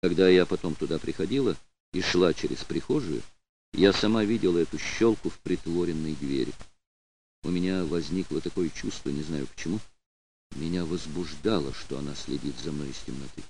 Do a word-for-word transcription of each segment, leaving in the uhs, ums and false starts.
Когда я потом туда приходила и шла через прихожую, я сама видела эту щелку в притворенной двери. У меня возникло такое чувство, не знаю почему. Меня возбуждало, что она следит за мной из темноты.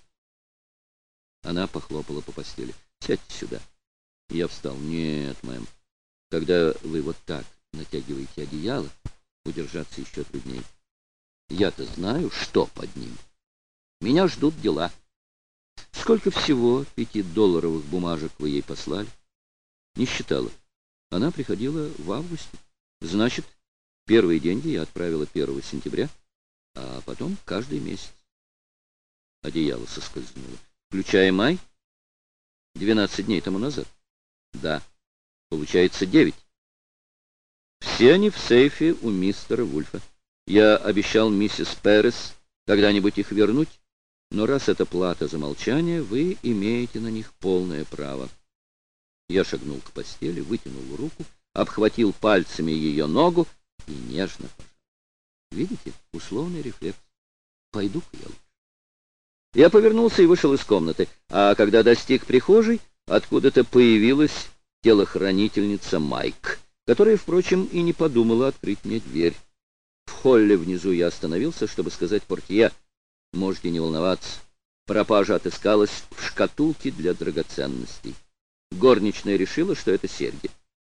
Она похлопала по постели. «Сядьте сюда». Я встал. «Нет, мэм, когда вы вот так натягиваете одеяло, удержаться еще труднее. Я-то знаю, что под ним. Меня ждут дела». «Сколько всего пятидолларовых бумажек вы ей послали?» «Не считала. Она приходила в августе. Значит, первые деньги я отправила первого сентября, а потом каждый месяц». Одеяло соскользнуло. «Включая май? Двенадцать дней тому назад?» «Да. Получается девять. Все они в сейфе у мистера Вульфа. Я обещал миссис Перес когда-нибудь их вернуть, но раз это плата за молчание, вы имеете на них полное право». Я шагнул к постели, вытянул руку, обхватил пальцами ее ногу и нежно пожал. Видите, условный рефлекс. Пойду-ка я лучше. Я повернулся и вышел из комнаты, а когда достиг прихожей, откуда-то появилась телохранительница Майк, которая, впрочем, и не подумала открыть мне дверь. В холле внизу я остановился, чтобы сказать портье: «Можете не волноваться, пропажа отыскалась в шкатулке для драгоценностей». Горничная решила, что это серьги.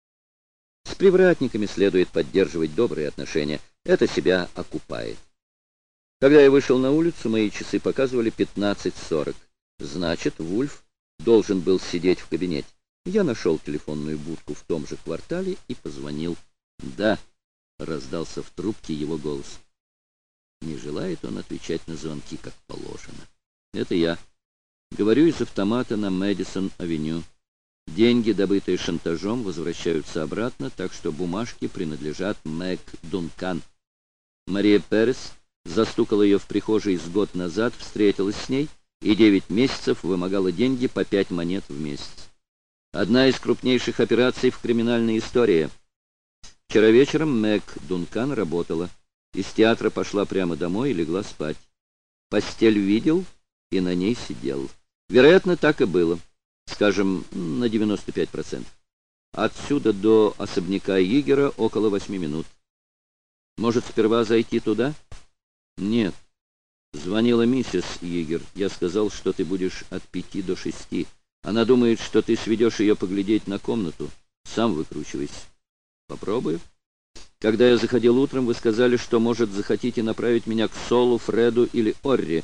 С привратниками следует поддерживать добрые отношения. Это себя окупает. Когда я вышел на улицу, мои часы показывали пятнадцать сорок. Значит, Вульф должен был сидеть в кабинете. Я нашел телефонную будку в том же квартале и позвонил. «Да», — раздался в трубке его голос. Не желает он отвечать на звонки, как положено. «Это я. Говорю из автомата на Мэдисон-авеню. Деньги, добытые шантажом, возвращаются обратно, так что бумажки принадлежат Мэг Дункан. Мария Перес застукала ее в прихожей с год назад, встретилась с ней и девять месяцев вымогала деньги по пять монет в месяц. Одна из крупнейших операций в криминальной истории. Вчера вечером Мэг Дункан работала. Из театра пошла прямо домой и легла спать. Постель видел и на ней сидел. Вероятно, так и было. Скажем, на девяносто пять процентов. Отсюда до особняка Йигера около восьми минут. Может, сперва зайти туда? Нет. Звонила миссис Йигер. Я сказал, что ты будешь от пяти до шести. Она думает, что ты сведешь ее поглядеть на комнату. Сам выкручивайся. Попробую. Когда я заходил утром, вы сказали, что, может, захотите направить меня к Солу, Фреду или Орри.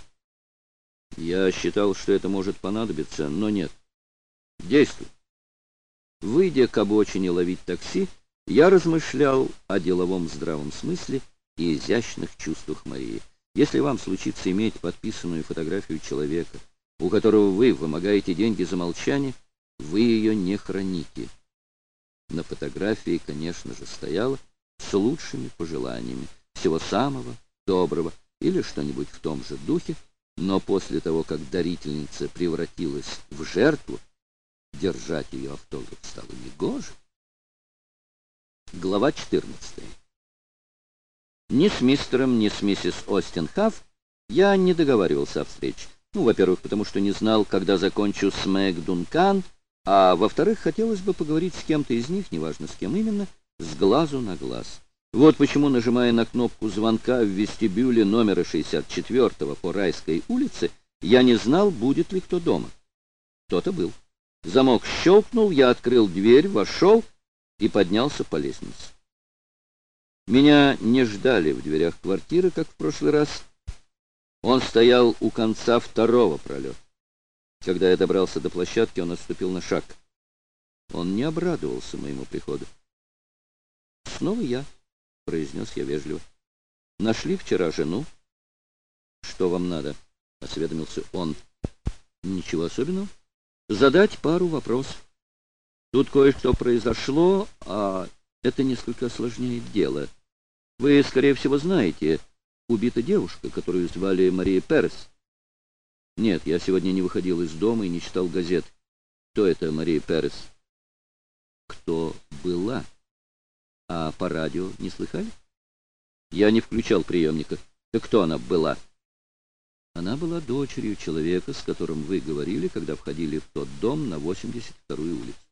Я считал, что это может понадобиться, но нет. Действуй. Выйдя к обочине ловить такси, я размышлял о деловом здравом смысле и изящных чувствах Марии. Если вам случится иметь подписанную фотографию человека, у которого вы вымогаете деньги за молчание, вы ее не храните. На фотографии, конечно же, стояла с лучшими пожеланиями, всего самого доброго или что-нибудь в том же духе, но после того, как дарительница превратилась в жертву, держать ее автограф стало негоже. Глава четырнадцатая. Ни с мистером, ни с миссис Остин Хафф я не договаривался о встрече. Ну, во-первых, потому что не знал, когда закончу с Мэг Дункан, а во-вторых, хотелось бы поговорить с кем-то из них, неважно с кем именно, с глазу на глаз. Вот почему, нажимая на кнопку звонка в вестибюле номера шестьдесят четвёртого по Райской улице, я не знал, будет ли кто дома. Кто-то был. Замок щелкнул, я открыл дверь, вошел и поднялся по лестнице. Меня не ждали в дверях квартиры, как в прошлый раз. Он стоял у конца второго пролета. Когда я добрался до площадки, он отступил на шаг. Он не обрадовался моему приходу. «Снова я», — произнес я вежливо. «Нашли вчера жену?» «Что вам надо?» — осведомился он. «Ничего особенного. Задать пару вопросов. Тут кое-что произошло, а это несколько осложняет дело. Вы, скорее всего, знаете, убита девушка, которую звали Мария Перес». «Нет, я сегодня не выходил из дома и не читал газет. Кто это Мария Перес?» «Кто была? А по радио не слыхали?» «Я не включал приемника. Так кто она была?» Она была дочерью человека, с которым вы говорили, когда входили в тот дом на восемьдесят вторую улицу.